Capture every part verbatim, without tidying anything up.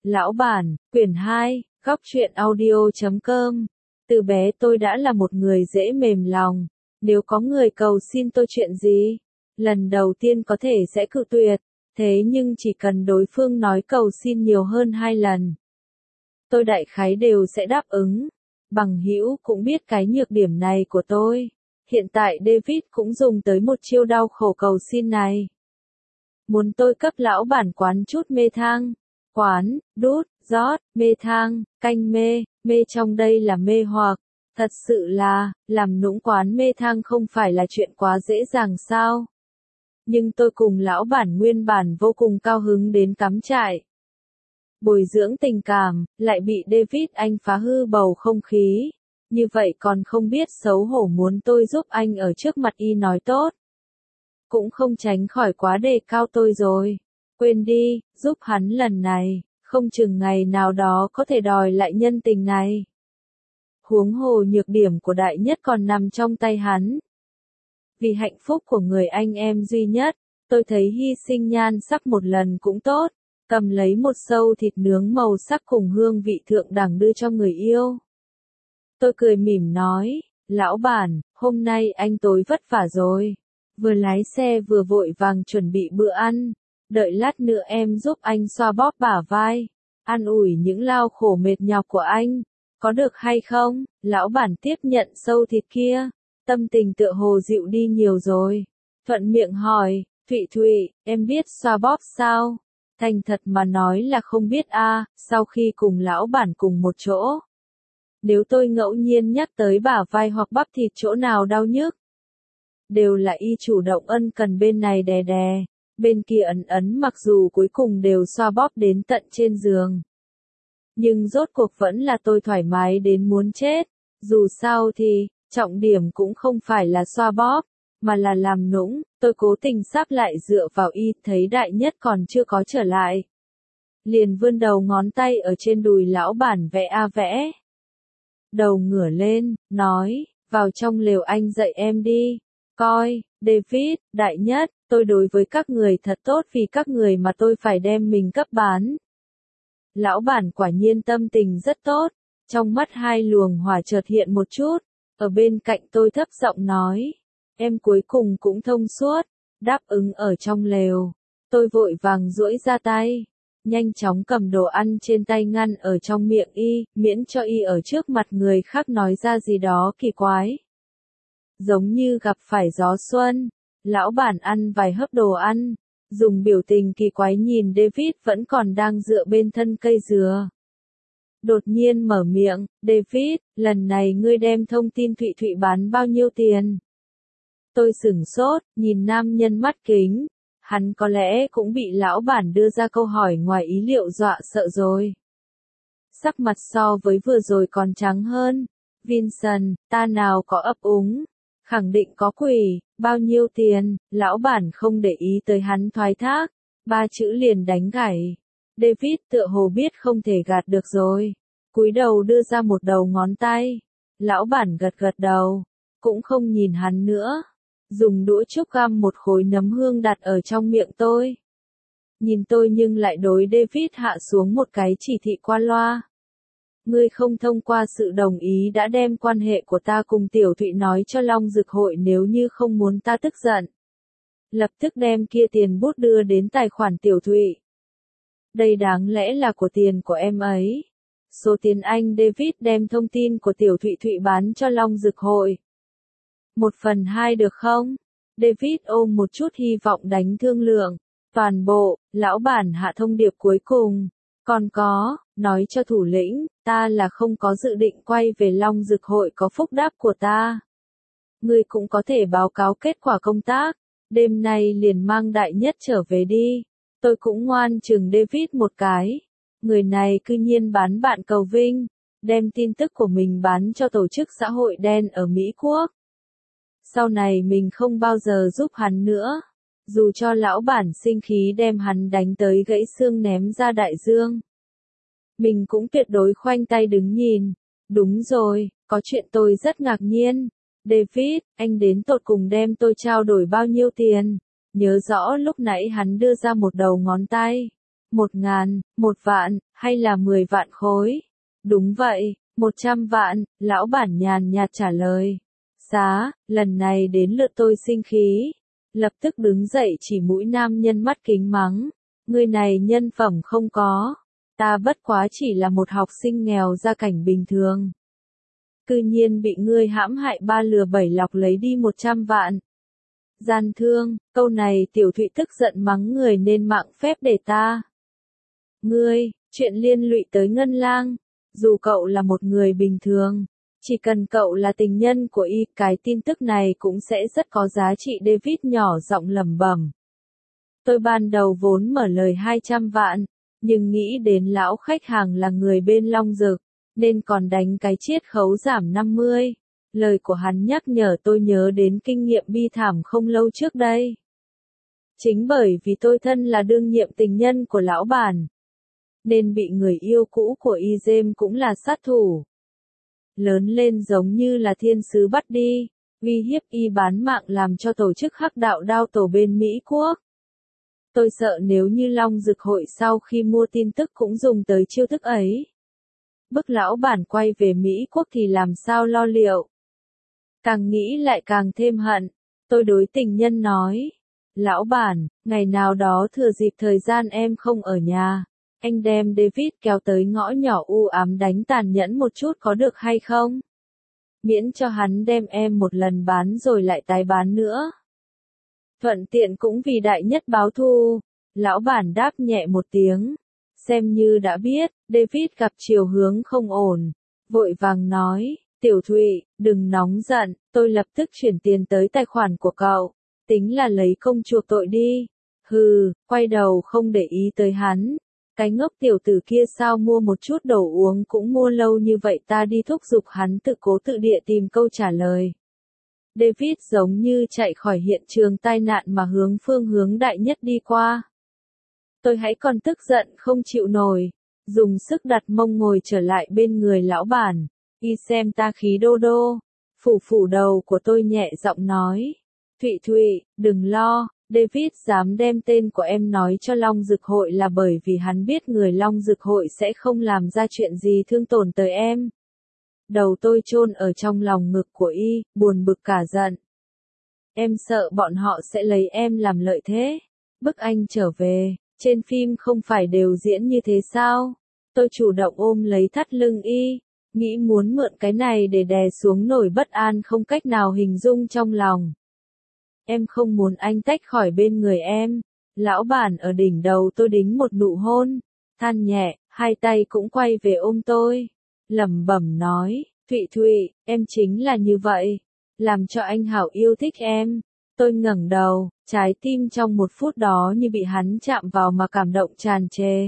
Lão bản, quyển hai, góc truyện audio chấm com. Từ bé tôi đã là một người dễ mềm lòng. Nếu có người cầu xin tôi chuyện gì, lần đầu tiên có thể sẽ cự tuyệt. Thế nhưng chỉ cần đối phương nói cầu xin nhiều hơn hai lần, tôi đại khái đều sẽ đáp ứng. Bằng hữu cũng biết cái nhược điểm này của tôi. Hiện tại David cũng dùng tới một chiêu đau khổ cầu xin này. Muốn tôi cấp lão bản quán chút mê thang. Quán, đút, rót, mê thang, canh mê, mê trong đây là mê hoặc. Thật sự là, làm nũng quán mê thang không phải là chuyện quá dễ dàng sao. Nhưng tôi cùng lão bản nguyên bản vô cùng cao hứng đến cắm trại. Bồi dưỡng tình cảm, lại bị David anh phá hư bầu không khí. Như vậy còn không biết xấu hổ muốn tôi giúp anh ở trước mặt y nói tốt. Cũng không tránh khỏi quá đề cao tôi rồi. Quên đi, giúp hắn lần này, không chừng ngày nào đó có thể đòi lại nhân tình này. Huống hồ nhược điểm của đại nhất còn nằm trong tay hắn. Vì hạnh phúc của người anh em duy nhất, tôi thấy hy sinh nhan sắc một lần cũng tốt. Cầm lấy một sâu thịt nướng màu sắc cùng hương vị thượng đẳng đưa cho người yêu. Tôi cười mỉm nói, lão bản, hôm nay anh tối vất vả rồi. Vừa lái xe vừa vội vàng chuẩn bị bữa ăn. Đợi lát nữa em giúp anh xoa bóp bả vai. An ủi những lao khổ mệt nhọc của anh. Có được hay không? Lão bản tiếp nhận sâu thịt kia. Tâm tình tựa hồ dịu đi nhiều rồi. Thuận miệng hỏi, Thụy Thụy, em biết xoa bóp sao? Thành thật mà nói là không biết a. Sau khi cùng lão bản cùng một chỗ. Nếu tôi ngẫu nhiên nhắc tới bả vai hoặc bắp thịt chỗ nào đau nhức, đều là y chủ động ân cần bên này đè đè, bên kia ấn ấn, mặc dù cuối cùng đều xoa bóp đến tận trên giường. Nhưng rốt cuộc vẫn là tôi thoải mái đến muốn chết. Dù sao thì, trọng điểm cũng không phải là xoa bóp, mà là làm nũng. Tôi cố tình sáp lại dựa vào y, thấy đại nhất còn chưa có trở lại. Liền vươn đầu ngón tay ở trên đùi lão bản vẽ a vẽ. Đầu ngửa lên, nói, vào trong lều anh dạy em đi. Coi, David, đại nhất, tôi đối với các người thật tốt vì các người mà tôi phải đem mình cấp bán. Lão bản quả nhiên tâm tình rất tốt, trong mắt hai luồng hỏa chợt hiện một chút, ở bên cạnh tôi thấp giọng nói, em cuối cùng cũng thông suốt, đáp ứng ở trong lều. Tôi vội vàng duỗi ra tay, nhanh chóng cầm đồ ăn trên tay ngăn ở trong miệng y, miễn cho y ở trước mặt người khác nói ra gì đó kỳ quái. Giống như gặp phải gió xuân, lão bản ăn vài hớp đồ ăn, dùng biểu tình kỳ quái nhìn David vẫn còn đang dựa bên thân cây dừa. Đột nhiên mở miệng, David, lần này ngươi đem thông tin Thụy Thụy bán bao nhiêu tiền? Tôi sửng sốt, nhìn nam nhân mắt kính, hắn có lẽ cũng bị lão bản đưa ra câu hỏi ngoài ý liệu dọa sợ rồi. Sắc mặt so với vừa rồi còn trắng hơn. Vincent, ta nào có ấp úng. Khẳng định có quỷ, bao nhiêu tiền, lão bản không để ý tới hắn thoái thác, ba chữ liền đánh gãy. David tựa hồ biết không thể gạt được rồi, cúi đầu đưa ra một đầu ngón tay. Lão bản gật gật đầu, cũng không nhìn hắn nữa, dùng đũa trúc găm một khối nấm hương đặt ở trong miệng tôi. Nhìn tôi nhưng lại đối David hạ xuống một cái chỉ thị qua loa. Ngươi không thông qua sự đồng ý đã đem quan hệ của ta cùng Tiểu Thụy nói cho Long Dực Hội, nếu như không muốn ta tức giận, lập tức đem kia tiền bút đưa đến tài khoản Tiểu Thụy. Đây đáng lẽ là của tiền của em ấy. Số tiền anh David đem thông tin của Tiểu Thụy Thụy bán cho Long Dực Hội. Một phần hai được không? David ôm một chút hy vọng đánh thương lượng. Toàn bộ, lão bản hạ thông điệp cuối cùng. Còn có, nói cho thủ lĩnh, ta là không có dự định quay về Long Dực Hội có phúc đáp của ta. Ngươi cũng có thể báo cáo kết quả công tác, đêm nay liền mang đại nhất trở về đi. Tôi cũng ngoan chừng David một cái. Người này cư nhiên bán bạn cầu vinh, đem tin tức của mình bán cho tổ chức xã hội đen ở Mỹ Quốc. Sau này mình không bao giờ giúp hắn nữa. Dù cho lão bản sinh khí đem hắn đánh tới gãy xương ném ra đại dương, mình cũng tuyệt đối khoanh tay đứng nhìn. Đúng rồi, có chuyện tôi rất ngạc nhiên. David, anh đến tột cùng đem tôi trao đổi bao nhiêu tiền? Nhớ rõ lúc nãy hắn đưa ra một đầu ngón tay. Một ngàn, một vạn, Hay là mười vạn khối? Đúng vậy, một trăm vạn, lão bản nhàn nhạt trả lời. Giá, lần này đến lượt tôi sinh khí. Lập tức đứng dậy chỉ mũi nam nhân mắt kính mắng. Người này nhân phẩm không có. Ta bất quá chỉ là một học sinh nghèo gia cảnh bình thường. Cư nhiên bị ngươi hãm hại ba lừa bảy lọc lấy đi một trăm vạn. Gian thương, câu này Tiểu Thụy tức giận mắng người nên mạng phép để ta. Ngươi, chuyện liên lụy tới Ngân Lang. Dù cậu là một người bình thường, chỉ cần cậu là tình nhân của y, cái tin tức này cũng sẽ rất có giá trị. David nhỏ giọng lẩm bẩm. Tôi ban đầu vốn mở lời hai trăm vạn, nhưng nghĩ đến lão khách hàng là người bên Long Dực, nên còn đánh cái chiết khấu giảm năm mươi. Lời của hắn nhắc nhở tôi nhớ đến kinh nghiệm bi thảm không lâu trước đây. Chính bởi vì tôi thân là đương nhiệm tình nhân của lão bản, nên bị người yêu cũ của y James cũng là sát thủ. Lớn lên giống như là thiên sứ bắt đi, uy hiếp y bán mạng làm cho tổ chức hắc đạo đao tổ bên Mỹ Quốc. Tôi sợ nếu như Long Dực hội sau khi mua tin tức cũng dùng tới chiêu thức ấy. Bức lão bản quay về Mỹ Quốc thì làm sao lo liệu. Càng nghĩ lại càng thêm hận. Tôi đối tình nhân nói. Lão bản, ngày nào đó thừa dịp thời gian em không ở nhà, anh đem David kéo tới ngõ nhỏ u ám đánh tàn nhẫn một chút có được hay không? Miễn cho hắn đem em một lần bán rồi lại tái bán nữa. Thuận tiện cũng vì đại nhất báo thù. Lão bản đáp nhẹ một tiếng. Xem như đã biết, David gặp chiều hướng không ổn. Vội vàng nói, Tiểu Thụy, đừng nóng giận, tôi lập tức chuyển tiền tới tài khoản của cậu. Tính là lấy công chuộc tội đi. Hừ, quay đầu không để ý tới hắn. Cái ngốc tiểu tử kia sao mua một chút đồ uống cũng mua lâu như vậy, ta đi thúc giục hắn tự cố tự địa tìm câu trả lời. David giống như chạy khỏi hiện trường tai nạn mà hướng phương hướng đại nhất đi qua. Tôi hãy còn tức giận không chịu nổi, dùng sức đặt mông ngồi trở lại bên người lão bản. Y xem ta khí đô đô, phủ phủ đầu của tôi nhẹ giọng nói. Thụy Thụy, đừng lo, David dám đem tên của em nói cho Long Dực hội là bởi vì hắn biết người Long Dực hội sẽ không làm ra chuyện gì thương tổn tới em. Đầu tôi chôn ở trong lòng ngực của y, buồn bực cả giận. Em sợ bọn họ sẽ lấy em làm lợi thế. Bức anh trở về, trên phim không phải đều diễn như thế sao? Tôi chủ động ôm lấy thắt lưng y, nghĩ muốn mượn cái này để đè xuống nỗi bất an không cách nào hình dung trong lòng. Em không muốn anh tách khỏi bên người em. Lão bản ở đỉnh đầu tôi đính một nụ hôn, than nhẹ, hai tay cũng quay về ôm tôi. Lẩm bẩm nói, Thụy Thụy, em chính là như vậy, làm cho anh hảo yêu thích em. Tôi ngẩng đầu, trái tim trong một phút đó như bị hắn chạm vào mà cảm động tràn trề.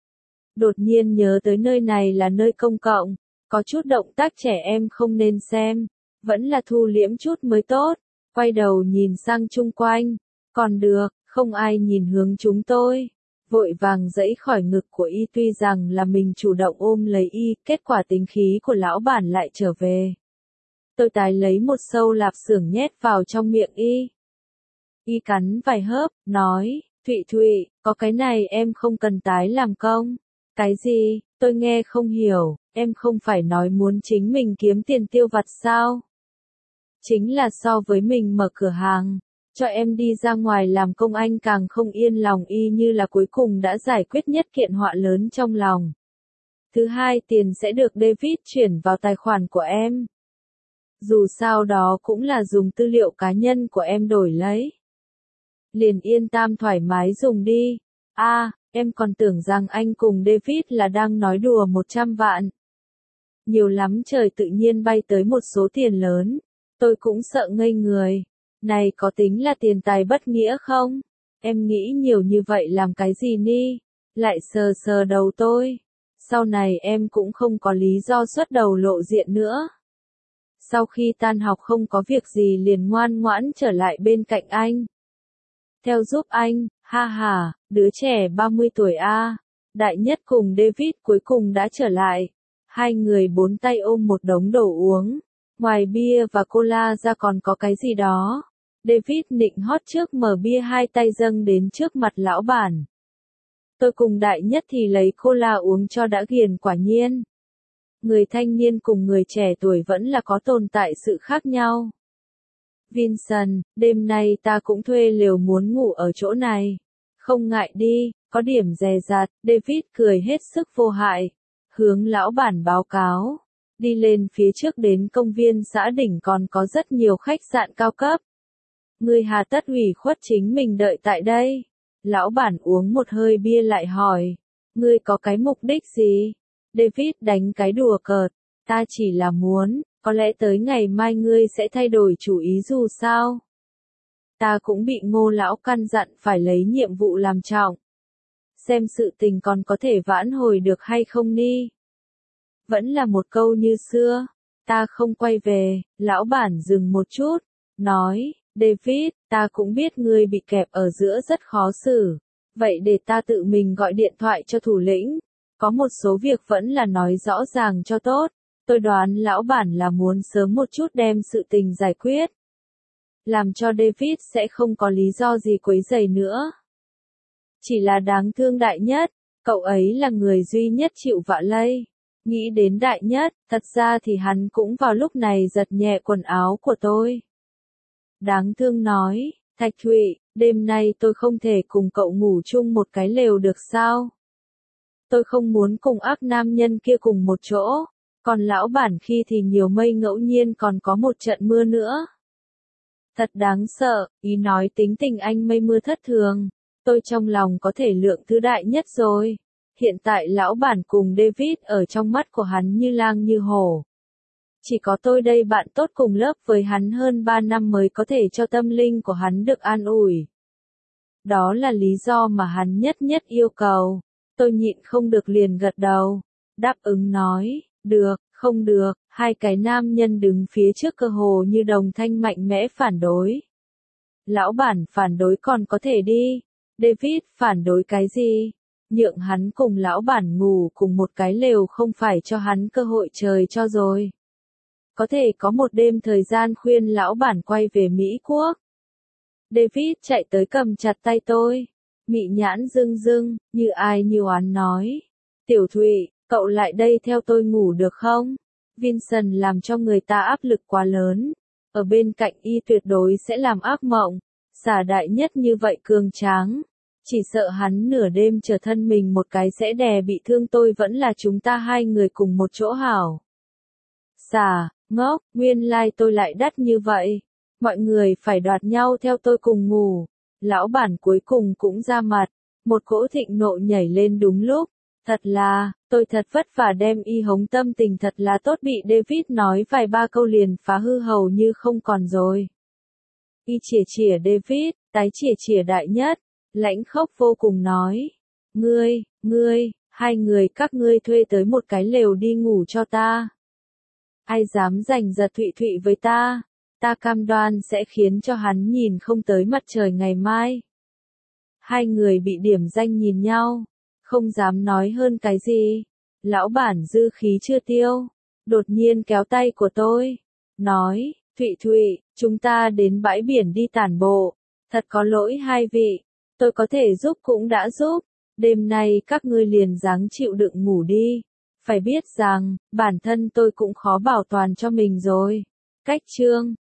Đột nhiên nhớ tới nơi này là nơi công cộng, có chút động tác trẻ em không nên xem, vẫn là thu liễm chút mới tốt. Quay đầu nhìn sang chung quanh, còn được, không ai nhìn hướng chúng tôi. Vội vàng giãy khỏi ngực của y, tuy rằng là mình chủ động ôm lấy y, kết quả tính khí của lão bản lại trở về. Tôi tái lấy một sâu lạp xưởng nhét vào trong miệng y. Y cắn vài hớp, nói, Thụy Thụy, có cái này em không cần tái làm công. Cái gì, tôi nghe không hiểu, em không phải nói muốn chính mình kiếm tiền tiêu vặt sao? Chính là so với mình mở cửa hàng, cho em đi ra ngoài làm công anh càng không yên lòng, y như là cuối cùng đã giải quyết nhất kiện họa lớn trong lòng. Thứ hai, tiền sẽ được David chuyển vào tài khoản của em. Dù sao đó cũng là dùng tư liệu cá nhân của em đổi lấy. Liền yên tâm thoải mái dùng đi. A, à, em còn tưởng rằng anh cùng David là đang nói đùa một trăm vạn. Nhiều lắm trời, tự nhiên bay tới một số tiền lớn. Tôi cũng sợ ngây người. Này có tính là tiền tài bất nghĩa không? Em nghĩ nhiều như vậy làm cái gì ni? Lại sờ sờ đầu tôi. Sau này em cũng không có lý do xuất đầu lộ diện nữa. Sau khi tan học không có việc gì liền ngoan ngoãn trở lại bên cạnh anh. Theo giúp anh, ha ha, đứa trẻ ba mươi tuổi a. Đại nhất cùng David cuối cùng đã trở lại. Hai người bốn tay ôm một đống đồ uống. Ngoài bia và cola ra còn có cái gì đó. David nịnh hót trước mở bia, hai tay dâng đến trước mặt lão bản. Tôi cùng đại nhất thì lấy cola uống cho đã ghiền quả nhiên. Người thanh niên cùng người trẻ tuổi vẫn là có tồn tại sự khác nhau. Vincent, đêm nay ta cũng thuê lều muốn ngủ ở chỗ này. Không ngại đi, có điểm dè dặt, David cười hết sức vô hại. Hướng lão bản báo cáo. Đi lên phía trước đến công viên xã đỉnh còn có rất nhiều khách sạn cao cấp. Ngươi hà tất ủy khuất chính mình đợi tại đây. Lão bản uống một hơi bia lại hỏi. Ngươi có cái mục đích gì? David đánh cái đùa cợt. Ta chỉ là muốn, có lẽ tới ngày mai ngươi sẽ thay đổi chủ ý dù sao. Ta cũng bị Ngô lão căn dặn phải lấy nhiệm vụ làm trọng. Xem sự tình còn có thể vãn hồi được hay không đi. Vẫn là một câu như xưa. Ta không quay về, lão bản dừng một chút. Nói, David, ta cũng biết ngươi bị kẹp ở giữa rất khó xử. Vậy để ta tự mình gọi điện thoại cho thủ lĩnh. Có một số việc vẫn là nói rõ ràng cho tốt. Tôi đoán lão bản là muốn sớm một chút đem sự tình giải quyết. Làm cho David sẽ không có lý do gì quấy rầy nữa. Chỉ là đáng thương đại nhất, cậu ấy là người duy nhất chịu vạ lây. Nghĩ đến đại nhất, thật ra thì hắn cũng vào lúc này giật nhẹ quần áo của tôi. Đáng thương nói, Thạch Thụy, đêm nay tôi không thể cùng cậu ngủ chung một cái lều được sao? Tôi không muốn cùng ác nam nhân kia cùng một chỗ, còn lão bản khi thì nhiều mây ngẫu nhiên còn có một trận mưa nữa. Thật đáng sợ, ý nói tính tình anh mây mưa thất thường, tôi trong lòng có thể lượng thứ đại nhất rồi. Hiện tại lão bản cùng David ở trong mắt của hắn như lang như hổ. Chỉ có tôi đây bạn tốt cùng lớp với hắn hơn ba năm mới có thể cho tâm linh của hắn được an ủi. Đó là lý do mà hắn nhất nhất yêu cầu. Tôi nhịn không được liền gật đầu. Đáp ứng nói, được, không được, hai cái nam nhân đứng phía trước cơ hồ như đồng thanh mạnh mẽ phản đối. Lão bản phản đối còn có thể đi. David phản đối cái gì? Nhượng hắn cùng lão bản ngủ cùng một cái lều không phải cho hắn cơ hội trời cho rồi. Có thể có một đêm thời gian khuyên lão bản quay về Mỹ Quốc. David chạy tới cầm chặt tay tôi. Mị nhãn rưng rưng, như ai như oán nói. Tiểu Thụy, cậu lại đây theo tôi ngủ được không? Vincent làm cho người ta áp lực quá lớn. Ở bên cạnh y tuyệt đối sẽ làm ác mộng. Xả đại nhất như vậy cường tráng. Chỉ sợ hắn nửa đêm trở thân mình một cái sẽ đè bị thương tôi vẫn là chúng ta hai người cùng một chỗ hảo. Xả, ngốc, nguyên lai like tôi lại đắt như vậy. Mọi người phải đoạt nhau theo tôi cùng ngủ. Lão bản cuối cùng cũng ra mặt. Một cỗ thịnh nộ nhảy lên đúng lúc. Thật là, tôi thật vất vả đem y hống tâm tình thật là tốt bị David nói vài ba câu liền phá hư hầu như không còn rồi. Y chỉa chỉa David, tái chỉa chỉa đại nhất. Lãnh khốc vô cùng nói. Ngươi, ngươi, hai người các ngươi thuê tới một cái lều đi ngủ cho ta. Ai dám giành giật Thụy Thụy với ta, ta cam đoan sẽ khiến cho hắn nhìn không tới mặt trời ngày mai. Hai người bị điểm danh nhìn nhau, không dám nói hơn cái gì. Lão bản dư khí chưa tiêu, đột nhiên kéo tay của tôi, nói, Thụy Thụy, chúng ta đến bãi biển đi tản bộ, thật có lỗi hai vị. Tôi có thể giúp cũng đã giúp, đêm nay các ngươi liền dáng chịu đựng ngủ đi. Phải biết rằng, bản thân tôi cũng khó bảo toàn cho mình rồi. Cách chương